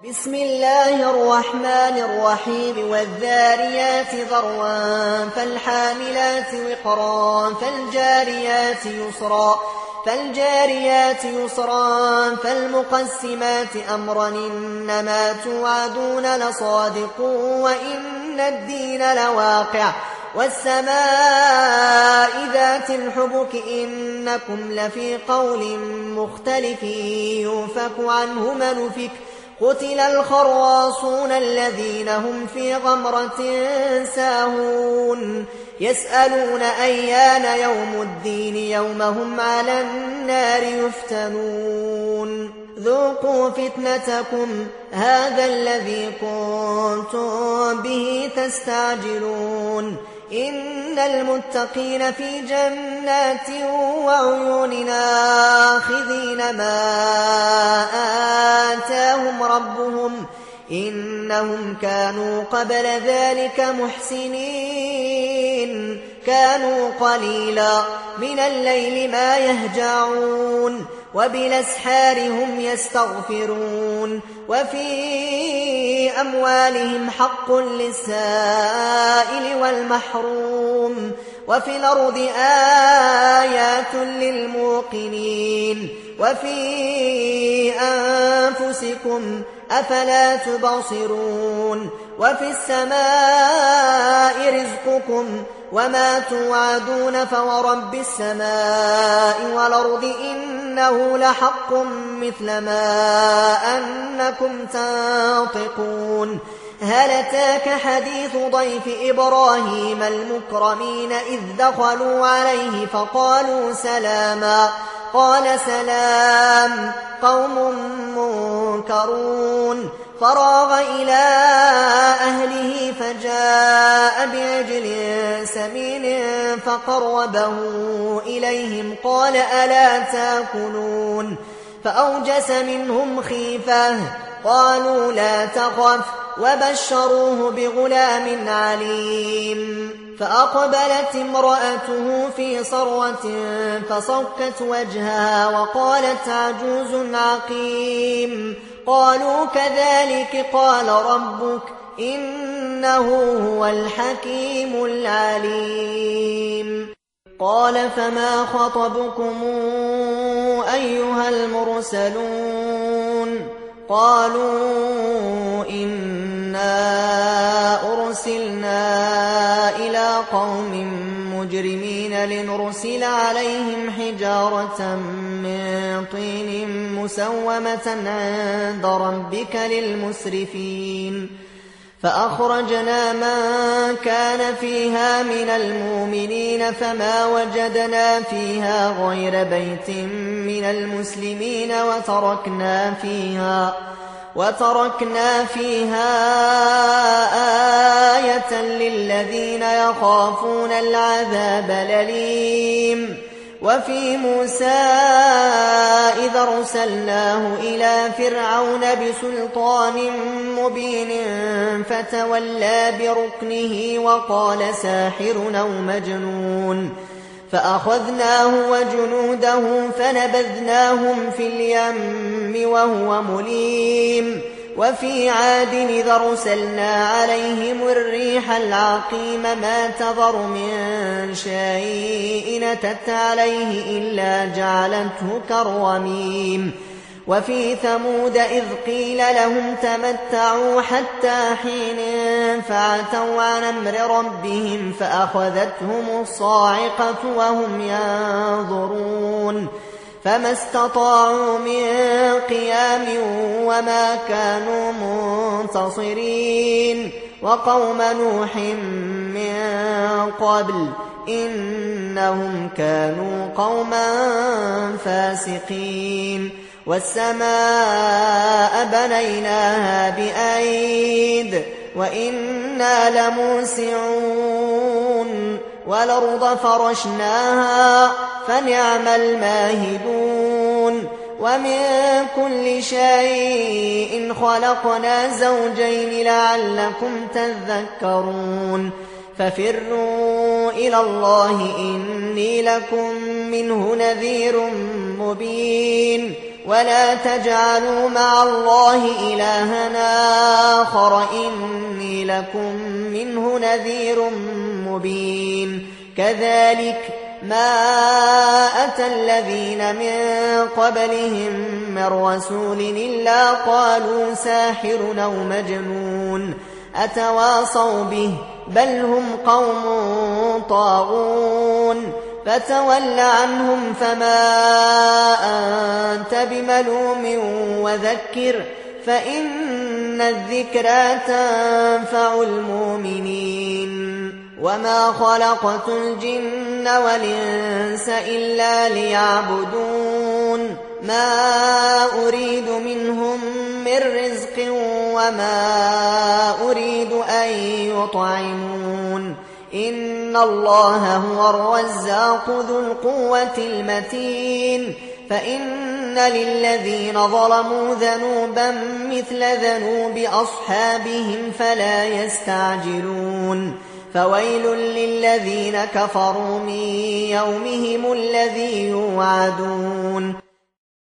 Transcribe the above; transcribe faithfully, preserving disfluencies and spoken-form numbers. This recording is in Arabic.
بسم الله الرحمن الرحيم والذاريات ذروا فالحاملات وقرا فالجاريات يسرا فالجاريات يسرا فالمقسمات أمرا إنما توعدون لصادق وإن الدين لواقع والسماء ذات الحبك إنكم لفي قول مختلف يوفك عنه من أفك قتل الخراصون الذين هم في غمرة ساهون يسألون أيان يوم الدين يوم هم على النار يفتنون ذوقوا فتنتكم هذا الذي كنتم به تستعجلون إن المتقين في جنات وعيون آخذين ما آتاهم ربهم إنهم كانوا قبل ذلك محسنين كانوا قليلا من الليل ما يهجعون وبالأسحار هم يستغفرون وفي أموالهم حق للسائل والمحروم وفي الأرض آيات للموقنين وفي أنفسكم أفلا تبصرون وفي السماء رزقكم وما توعدون فورب السماء والأرض إنه لحق مثل ما أنكم تنطقون هل أتاك حديث ضيف إبراهيم المكرمين إذ دخلوا عليه فقالوا سلاما قال سلام قوم منكرون فراغ إلى أهله فجاء بعجل سمين فقربه إليهم قال ألا تاكلون فأوجس منهم خيفة قالوا لا تخف وبشروه بغلام عليم فأقبلت امرأته في صرة فصكت وجهها وقالت عجوز عقيم قالوا كذلك قال ربك إنه هو الحكيم العليم قال فما خطبكم أيها المرسلون قالوا إنا أرسلنا إلى قوم مجرمين لنرسل عليهم حجارة من طين مسومة عند ربك للمسرفين فأخرجنا من كان فيها من المؤمنين فما وجدنا فيها غير بيت من المسلمين وتركنا فيها وتركنا فيها آية للذين يخافون العذاب الأليم وفي موسى إذا أرسلناه إلى فرعون بسلطان مبين فتولى بركنه وقال ساحر أو مجنون فأخذناه وجنوده فنبذناهم في اليم وهو مليم وفي عاد إذا أرسلنا عليهم الريح العقيم ما تذر من شيء أتت عليه إلا جعلته كالرميم وفي ثمود إذ قيل لهم تمتعوا حتى حين فعتوا عن أمر ربهم فأخذتهم الصاعقة وهم ينظرون فما استطاعوا من قيام وما كانوا منتصرين وقوم نوح من قبل إنهم كانوا قوما فاسقين والسماء بنيناها بأيد وإنا لموسعون والأرض فرشناها فنعم الماهدون ومن كل شيء خلقنا زوجين لعلكم تذكرون ففروا إلى الله إني لكم منه نذير مبين ولا تجعلوا مع الله إلهنا آخر إني لكم منه نذير مبين كذلك ما أتى الذين من قبلهم من رسول إلا قالوا ساحر أو مجنون أتواصوا به بل هم قوم طاغون فتول عنهم فما أنت بملوم وذكر فإن الذكرى تنفع المؤمنين وما خلقت الجن والإنس إلا ليعبدون ما أريد منهم من رزق وما أريد أن يطعمون إن الله هو الرزاق ذو القوة المتين فإن للذين ظلموا ذنوبا مثل ذنوب أصحابهم فلا يستعجلون فويل للذين كفروا من يومهم الذي يوعدون